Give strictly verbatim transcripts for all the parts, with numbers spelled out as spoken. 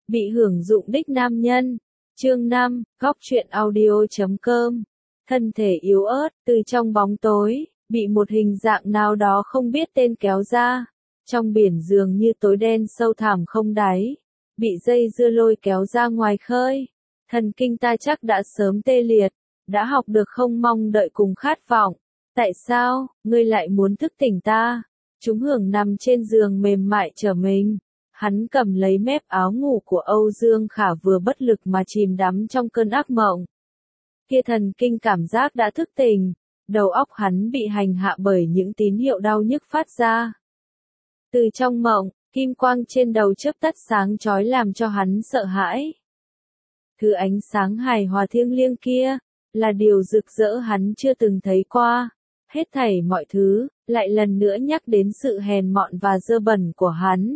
Bị hưởng dụng đích nam nhân. Chương năm, góc truyện audio chấm com. Thân thể yếu ớt, từ trong bóng tối, bị một hình dạng nào đó không biết tên kéo ra. Trong biển dường như tối đen sâu thẳm không đáy. Bị dây dưa lôi kéo ra ngoài khơi. Thần kinh ta chắc đã sớm tê liệt. Đã học được không mong đợi cùng khát vọng. Tại sao, ngươi lại muốn thức tỉnh ta? Chúng hưởng nằm trên giường mềm mại trở mình. Hắn cầm lấy mép áo ngủ của Âu Dương Khả vừa bất lực mà chìm đắm trong cơn ác mộng. Kia thần kinh cảm giác đã thức tỉnh, đầu óc hắn bị hành hạ bởi những tín hiệu đau nhức phát ra. Từ trong mộng, kim quang trên đầu chớp tắt sáng chói làm cho hắn sợ hãi. Thứ ánh sáng hài hòa thiêng liêng kia, là điều rực rỡ hắn chưa từng thấy qua. Hết thảy mọi thứ, lại lần nữa nhắc đến sự hèn mọn và dơ bẩn của hắn.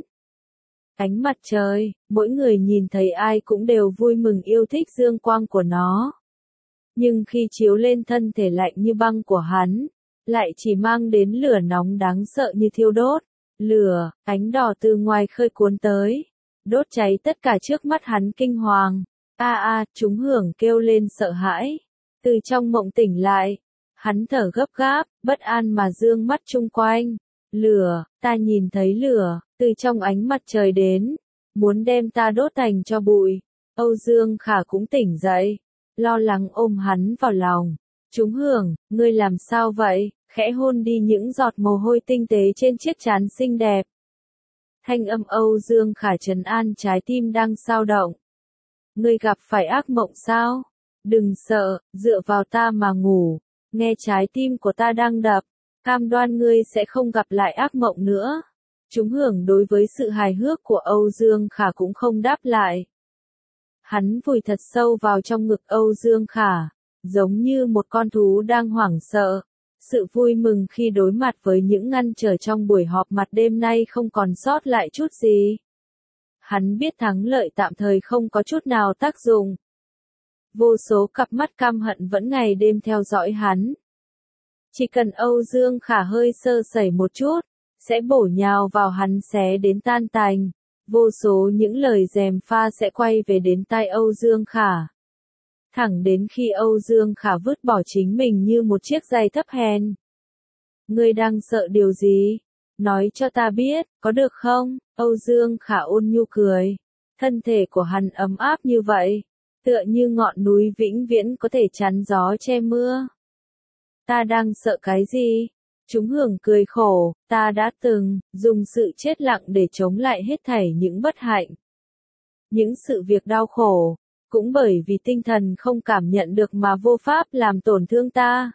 Ánh mặt trời, mỗi người nhìn thấy ai cũng đều vui mừng yêu thích dương quang của nó. Nhưng khi chiếu lên thân thể lạnh như băng của hắn, lại chỉ mang đến lửa nóng đáng sợ như thiêu đốt. Lửa, ánh đỏ từ ngoài khơi cuốn tới, đốt cháy tất cả trước mắt hắn kinh hoàng. A a, chúng hưởng kêu lên sợ hãi. Từ trong mộng tỉnh lại, hắn thở gấp gáp, bất an mà dương mắt chung quanh. Lửa, ta nhìn thấy lửa, từ trong ánh mặt trời đến, muốn đem ta đốt thành cho bụi. Âu Dương Khả cũng tỉnh dậy, lo lắng ôm hắn vào lòng. Chúng hưởng, ngươi làm sao vậy? Khẽ hôn đi những giọt mồ hôi tinh tế trên chiếc trán xinh đẹp. Thanh âm Âu Dương Khả trấn an trái tim đang xao động. Ngươi gặp phải ác mộng sao? Đừng sợ, dựa vào ta mà ngủ. Nghe trái tim của ta đang đập, cam đoan ngươi sẽ không gặp lại ác mộng nữa. Chúng hưởng đối với sự hài hước của Âu Dương Khả cũng không đáp lại. Hắn vùi thật sâu vào trong ngực Âu Dương Khả, giống như một con thú đang hoảng sợ. Sự vui mừng khi đối mặt với những ngăn trở trong buổi họp mặt đêm nay không còn sót lại chút gì. Hắn biết thắng lợi tạm thời không có chút nào tác dụng. Vô số cặp mắt căm hận vẫn ngày đêm theo dõi hắn. Chỉ cần Âu Dương Khả hơi sơ sẩy một chút, sẽ bổ nhào vào hắn xé đến tan tành. Vô số những lời gièm pha sẽ quay về đến tai Âu Dương Khả. Thẳng đến khi Âu Dương Khả vứt bỏ chính mình như một chiếc giày thấp hèn. Ngươi đang sợ điều gì? Nói cho ta biết, có được không? Âu Dương Khả ôn nhu cười. Thân thể của hắn ấm áp như vậy, tựa như ngọn núi vĩnh viễn có thể chắn gió che mưa. Ta đang sợ cái gì? Chúng hưởng cười khổ, ta đã từng dùng sự chết lặng để chống lại hết thảy những bất hạnh. Những sự việc đau khổ, cũng bởi vì tinh thần không cảm nhận được mà vô pháp làm tổn thương ta.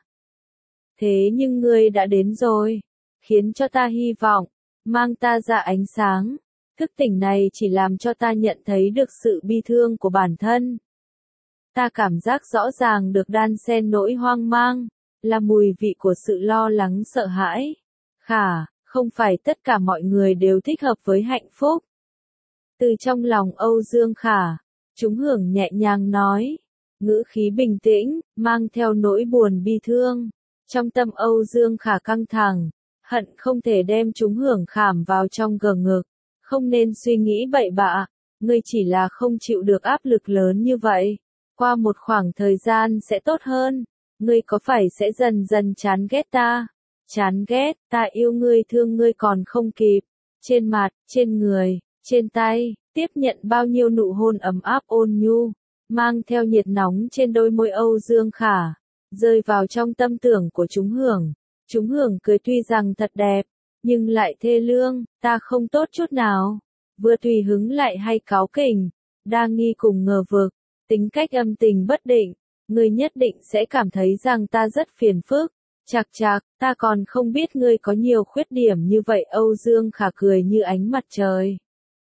Thế nhưng ngươi đã đến rồi, khiến cho ta hy vọng, mang ta ra ánh sáng. Thức tỉnh này chỉ làm cho ta nhận thấy được sự bi thương của bản thân. Ta cảm giác rõ ràng được đan xen nỗi hoang mang, là mùi vị của sự lo lắng sợ hãi. Khả, không phải tất cả mọi người đều thích hợp với hạnh phúc. Từ trong lòng Âu Dương Khả, chúng hưởng nhẹ nhàng nói, ngữ khí bình tĩnh, mang theo nỗi buồn bi thương. Trong tâm Âu Dương Khả căng thẳng, hận không thể đem chúng hưởng khảm vào trong gờ ngực. Không nên suy nghĩ bậy bạ, ngươi chỉ là không chịu được áp lực lớn như vậy. Qua một khoảng thời gian sẽ tốt hơn, ngươi có phải sẽ dần dần chán ghét ta? Chán ghét, ta yêu ngươi thương ngươi còn không kịp. Trên mặt, trên người, trên tay, tiếp nhận bao nhiêu nụ hôn ấm áp ôn nhu, mang theo nhiệt nóng trên đôi môi Âu Dương Khả, rơi vào trong tâm tưởng của chúng hưởng. Chúng hưởng cười tuy rằng thật đẹp, nhưng lại thê lương, ta không tốt chút nào. Vừa tùy hứng lại hay cáu kỉnh, đa nghi cùng ngờ vực, tính cách âm tình bất định, ngươi nhất định sẽ cảm thấy rằng ta rất phiền phức. Chạc chạc, ta còn không biết ngươi có nhiều khuyết điểm như vậy. Âu Dương Khả cười như ánh mặt trời,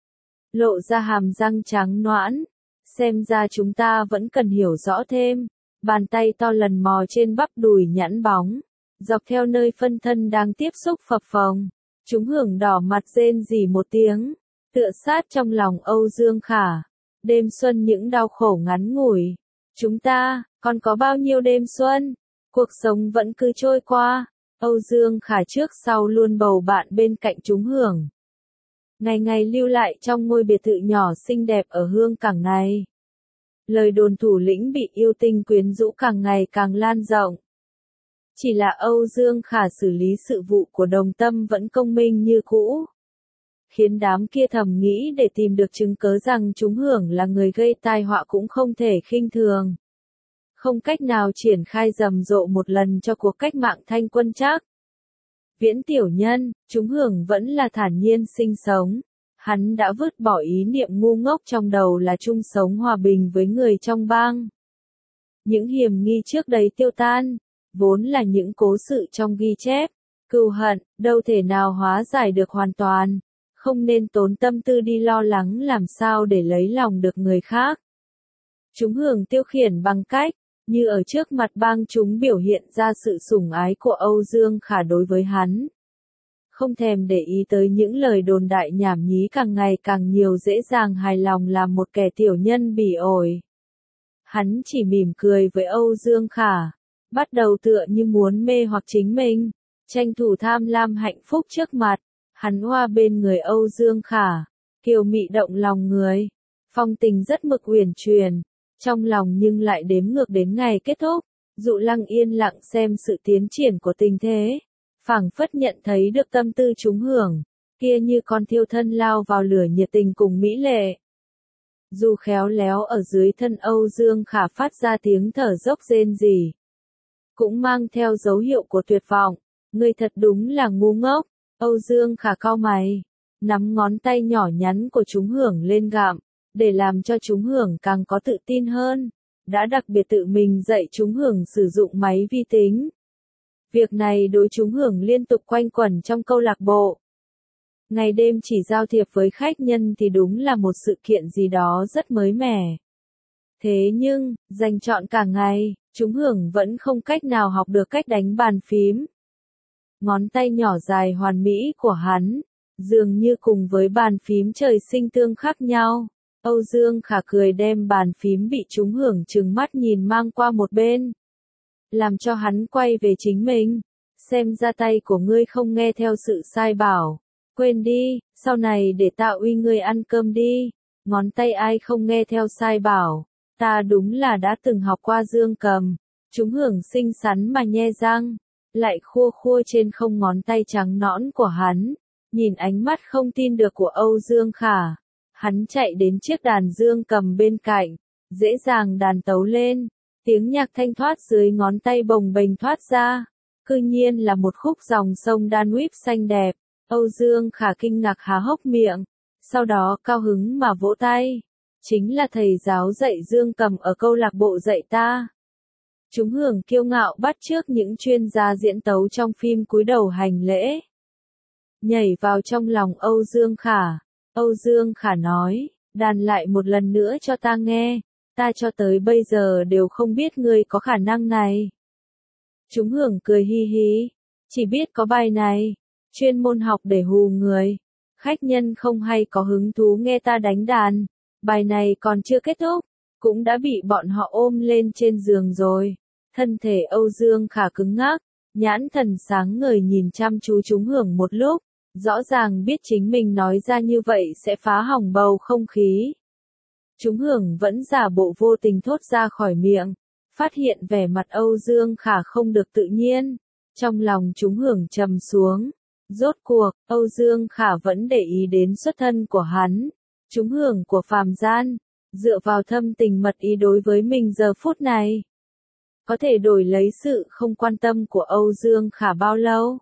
lộ ra hàm răng trắng nõn. Xem ra chúng ta vẫn cần hiểu rõ thêm. Bàn tay to lần mò trên bắp đùi nhẵn bóng, dọc theo nơi phân thân đang tiếp xúc phập phồng. Chúng hưởng đỏ mặt rên rỉ một tiếng, tựa sát trong lòng Âu Dương Khả. Đêm xuân những đau khổ ngắn ngủi. Chúng ta, còn có bao nhiêu đêm xuân? Cuộc sống vẫn cứ trôi qua. Âu Dương Khả trước sau luôn bầu bạn bên cạnh chúng hưởng. ngày ngày lưu lại trong ngôi biệt thự nhỏ xinh đẹp ở Hương Cảng này. Lời đồn thủ lĩnh bị yêu tinh quyến rũ càng ngày càng lan rộng. Chỉ là Âu Dương Khả xử lý sự vụ của Đồng Tâm vẫn công minh như cũ, khiến đám kia thầm nghĩ để tìm được chứng cớ rằng chúng hưởng là người gây tai họa cũng không thể khinh thường. Không cách nào triển khai rầm rộ một lần cho cuộc cách mạng thanh quân chắc. Viễn tiểu nhân, chúng hưởng vẫn là thản nhiên sinh sống. Hắn đã vứt bỏ ý niệm ngu ngốc trong đầu là chung sống hòa bình với người trong bang. Những hiểm nghi trước đấy tiêu tan, vốn là những cố sự trong ghi chép, cừu hận, đâu thể nào hóa giải được hoàn toàn, không nên tốn tâm tư đi lo lắng làm sao để lấy lòng được người khác. Chúng hưởng tiêu khiển bằng cách, như ở trước mặt bang chúng biểu hiện ra sự sủng ái của Âu Dương Khả đối với hắn. Không thèm để ý tới những lời đồn đại nhảm nhí càng ngày càng nhiều, dễ dàng hài lòng làm một kẻ tiểu nhân bỉ ổi. Hắn chỉ mỉm cười với Âu Dương Khả, bắt đầu tựa như muốn mê hoặc chính mình, tranh thủ tham lam hạnh phúc trước mặt. Hắn hoa bên người Âu Dương Khả, kiều mị động lòng người, phong tình rất mực uyển chuyển, trong lòng nhưng lại đếm ngược đến ngày kết thúc. Dụ Lăng yên lặng xem sự tiến triển của tình thế, phảng phất nhận thấy được tâm tư chúng hưởng, kia như con thiêu thân lao vào lửa nhiệt tình cùng mỹ lệ. Dù khéo léo ở dưới thân Âu Dương Khả phát ra tiếng thở dốc rên rỉ, cũng mang theo dấu hiệu của tuyệt vọng. Ngươi thật đúng là ngu ngốc. Âu Dương Khả cau mày, nắm ngón tay nhỏ nhắn của chúng hưởng lên gặm, để làm cho chúng hưởng càng có tự tin hơn, đã đặc biệt tự mình dạy chúng hưởng sử dụng máy vi tính. Việc này đối chúng hưởng liên tục quanh quẩn trong câu lạc bộ. Ngày đêm chỉ giao thiệp với khách nhân thì đúng là một sự kiện gì đó rất mới mẻ. Thế nhưng, dành trọn cả ngày, chúng hưởng vẫn không cách nào học được cách đánh bàn phím. Ngón tay nhỏ dài hoàn mỹ của hắn, dường như cùng với bàn phím trời sinh tương khắc nhau. Âu Dương Khả cười đem bàn phím bị chúng hưởng trừng mắt nhìn mang qua một bên, làm cho hắn quay về chính mình. Xem ra tay của ngươi không nghe theo sự sai bảo. Quên đi, sau này để ta uy ngươi ăn cơm đi. Ngón tay ai không nghe theo sai bảo. Ta đúng là đã từng học qua dương cầm. Chúng hưởng xinh xắn mà nhe răng, lại khua khua trên không ngón tay trắng nõn của hắn. Nhìn ánh mắt không tin được của Âu Dương Khả, hắn chạy đến chiếc đàn dương cầm bên cạnh, dễ dàng đàn tấu lên. Tiếng nhạc thanh thoát dưới ngón tay bồng bềnh thoát ra, cư nhiên là một khúc dòng sông Danube xanh đẹp. Âu Dương Khả kinh ngạc há hốc miệng, sau đó cao hứng mà vỗ tay. Chính là thầy giáo dạy dương cầm ở câu lạc bộ dạy ta. Chúng hưởng kiêu ngạo bắt chước những chuyên gia diễn tấu trong phim cúi đầu hành lễ. Nhảy vào trong lòng Âu Dương Khả. Âu Dương Khả nói, đàn lại một lần nữa cho ta nghe. Ta cho tới bây giờ đều không biết ngươi có khả năng này. Chúng hưởng cười hi hi, chỉ biết có bài này, chuyên môn học để hù người. Khách nhân không hay có hứng thú nghe ta đánh đàn, bài này còn chưa kết thúc, cũng đã bị bọn họ ôm lên trên giường rồi. Thân thể Âu Dương Khả cứng ngắc, nhãn thần sáng ngời nhìn chăm chú chúng hưởng một lúc, rõ ràng biết chính mình nói ra như vậy sẽ phá hỏng bầu không khí. Chúng hưởng vẫn giả bộ vô tình thốt ra khỏi miệng, phát hiện vẻ mặt Âu Dương Khả không được tự nhiên. Trong lòng chúng hưởng trầm xuống, rốt cuộc, Âu Dương Khả vẫn để ý đến xuất thân của hắn. Chúng hưởng của phàm gian, dựa vào thâm tình mật ý đối với mình giờ phút này, có thể đổi lấy sự không quan tâm của Âu Dương Khả bao lâu?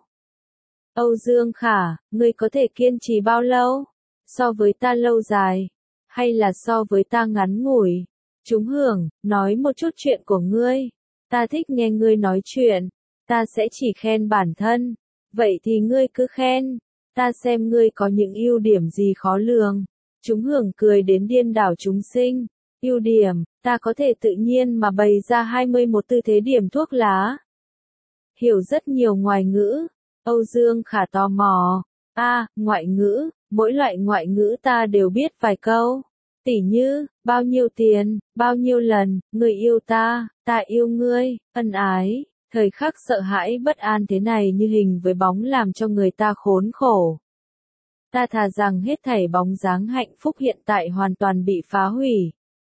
Âu Dương Khả, ngươi có thể kiên trì bao lâu? So với ta lâu dài, hay là so với ta ngắn ngủi? Chúng hưởng, nói một chút chuyện của ngươi. Ta thích nghe ngươi nói chuyện, ta sẽ chỉ khen bản thân. Vậy thì ngươi cứ khen, ta xem ngươi có những ưu điểm gì khó lường. Chúng hưởng cười đến điên đảo chúng sinh. Ưu điểm, ta có thể tự nhiên mà bày ra hai mươi mốt tư thế điểm thuốc lá. Hiểu rất nhiều ngoại ngữ. Âu Dương Khả tò mò. A, à, ngoại ngữ, mỗi loại ngoại ngữ ta đều biết vài câu. Tỉ như, bao nhiêu tiền, bao nhiêu lần, người yêu ta, ta yêu ngươi, ân ái. Thời khắc sợ hãi bất an thế này như hình với bóng làm cho người ta khốn khổ. Ta thà rằng hết thảy bóng dáng hạnh phúc hiện tại hoàn toàn bị phá hủy.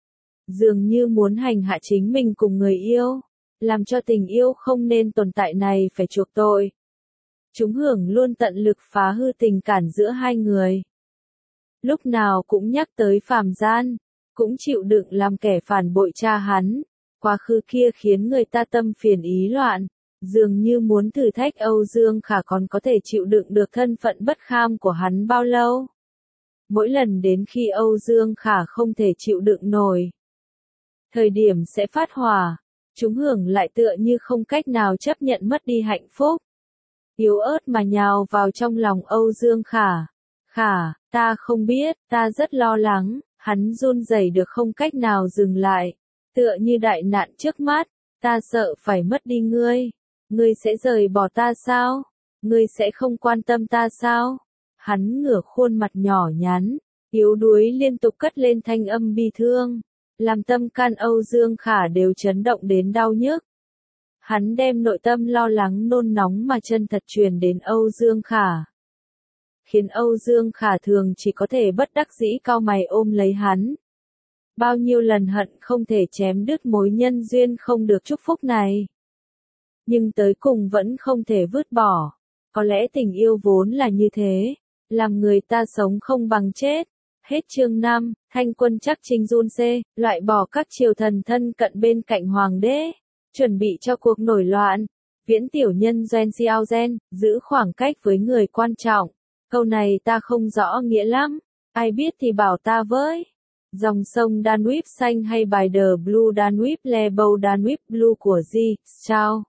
Dường như muốn hành hạ chính mình cùng người yêu, làm cho tình yêu không nên tồn tại này phải chuộc tội. Chúng hưởng luôn tận lực phá hư tình cảm giữa hai người. Lúc nào cũng nhắc tới phàm gian, cũng chịu đựng làm kẻ phản bội cha hắn. Quá khứ kia khiến người ta tâm phiền ý loạn, dường như muốn thử thách Âu Dương Khả còn có thể chịu đựng được thân phận bất kham của hắn bao lâu. Mỗi lần đến khi Âu Dương Khả không thể chịu đựng nổi, thời điểm sẽ phát hỏa, chúng hưởng lại tựa như không cách nào chấp nhận mất đi hạnh phúc. Yếu ớt mà nhào vào trong lòng Âu Dương Khả. Khả, ta không biết, ta rất lo lắng, hắn run rẩy được không cách nào dừng lại. Tựa như đại nạn trước mắt, ta sợ phải mất đi ngươi. Ngươi sẽ rời bỏ ta sao? Ngươi sẽ không quan tâm ta sao? Hắn ngửa khuôn mặt nhỏ nhắn, yếu đuối liên tục cất lên thanh âm bi thương, làm tâm can Âu Dương Khả đều chấn động đến đau nhức. Hắn đem nội tâm lo lắng nôn nóng mà chân thật truyền đến Âu Dương Khả, khiến Âu Dương Khả thường chỉ có thể bất đắc dĩ cau mày ôm lấy hắn. Bao nhiêu lần hận không thể chém đứt mối nhân duyên không được chúc phúc này. Nhưng tới cùng vẫn không thể vứt bỏ. Có lẽ tình yêu vốn là như thế, làm người ta sống không bằng chết. Hết chương năm, Thanh Quân chắc chinh run xê, loại bỏ các triều thần thân cận bên cạnh hoàng đế, chuẩn bị cho cuộc nổi loạn. Viễn tiểu nhân Gen Xiao Gen, giữ khoảng cách với người quan trọng. Câu này ta không rõ nghĩa lắm, ai biết thì bảo ta với. Dòng sông Danube xanh hay bài The Blue Danube Label Danube Blue của Ji Chao.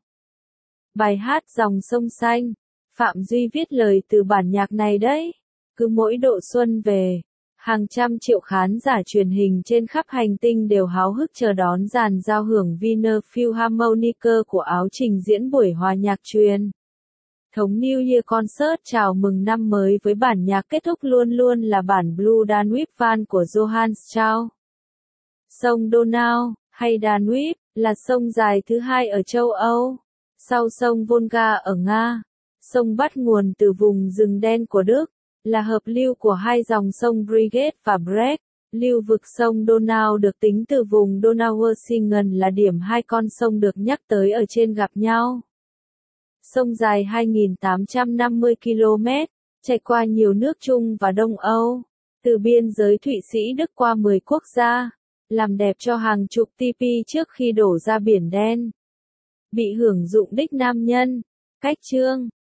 Bài hát Dòng sông xanh, Phạm Duy viết lời từ bản nhạc này đấy. Cứ mỗi độ xuân về, hàng trăm triệu khán giả truyền hình trên khắp hành tinh đều háo hức chờ đón dàn giao hưởng Wiener Philharmoniker của áo trình diễn buổi hòa nhạc truyền thống New Year Concert chào mừng năm mới với bản nhạc kết thúc luôn luôn là bản Blue Danube Van của Johann Strauss. Sông Donau, hay Danube, là sông dài thứ hai ở châu Âu, sau sông Volga ở Nga. Sông bắt nguồn từ vùng rừng đen của Đức, là hợp lưu của hai dòng sông Brigade và Breck. Lưu vực sông Donau được tính từ vùng Donauersingen là điểm hai con sông được nhắc tới ở trên gặp nhau. Sông dài hai nghìn tám trăm năm mươi ki lô mét, chảy qua nhiều nước Trung và Đông Âu, từ biên giới Thụy Sĩ Đức qua mười quốc gia, làm đẹp cho hàng chục ti pi trước khi đổ ra Biển Đen. Bị hưởng dụng đích nam nhân. Cách chương